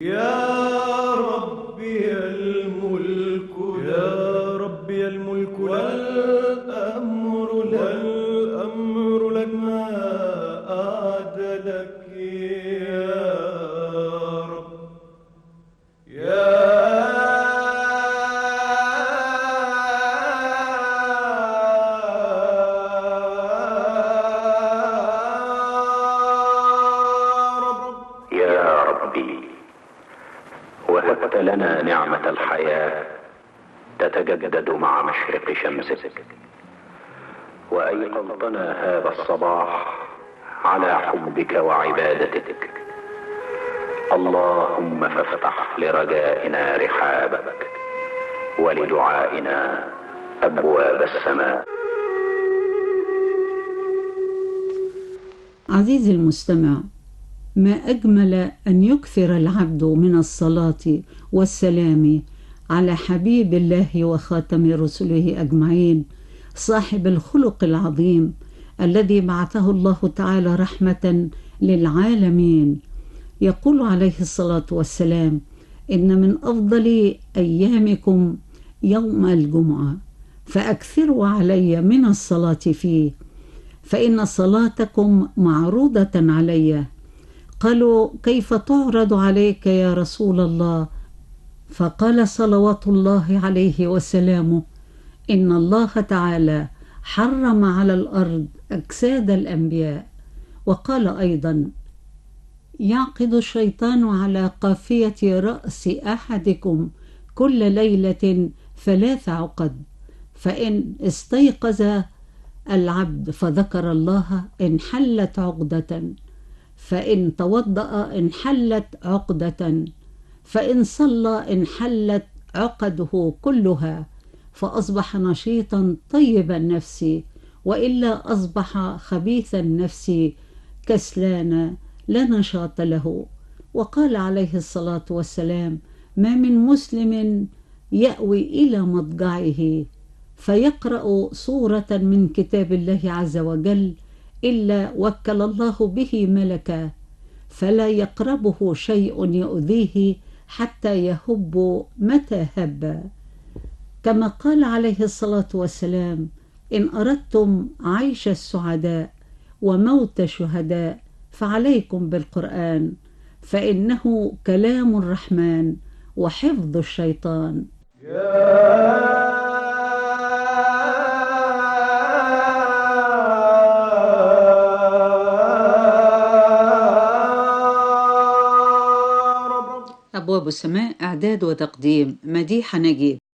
يا ربي الملك، يا ربي الملك والأمر لك ما أعدلك يا رب. يا يا ربي، وهبت لنا نعمة الحياة تتجدد مع مشرق شمسك، وأيقظتنا هذا الصباح على حبك وعبادتك. اللهم فافتح لرجائنا رحابك، ولدعائنا أبواب السماء. عزيزي المستمع، ما أجمل أن يكثر العبد من الصلاة والسلام على حبيب الله وخاتم رسله أجمعين، صاحب الخلق العظيم الذي بعثه الله تعالى رحمة للعالمين. يقول عليه الصلاة والسلام: إن من أفضل أيامكم يوم الجمعة، فأكثروا علي من الصلاة فيه، فإن صلاتكم معروضة علي. قالوا: كيف تعرض عليك يا رسول الله؟ فقال صلوات الله عليه وسلامه: إن الله تعالى حرم على الأرض أجساد الأنبياء. وقال أيضا: يعقد الشيطان على قافية رأس أحدكم كل ليلة 3 عقد، فإن استيقظ العبد فذكر الله انحلت عقدة، فإن توضأ انحلت عقدة، فإن صلى انحلت عقده كلها، فأصبح نشيطا طيب النفس، وإلا أصبح خبيث النفس كسلان لا نشاط له. وقال عليه الصلاة والسلام: ما من مسلم يأوي إلى مضجعه فيقرأ سورة من كتاب الله عز وجل إلا وكل الله به ملكا، فلا يقربه شيء يؤذيه حتى يهب متى هب. كما قال عليه الصلاة والسلام: إن أردتم عيش السعداء وموت الشهداء فعليكم بالقرآن، فإنه كلام الرحمن وحفظ الشيطان. أبواب السماء، إعداد وتقديم مديحة نجيب.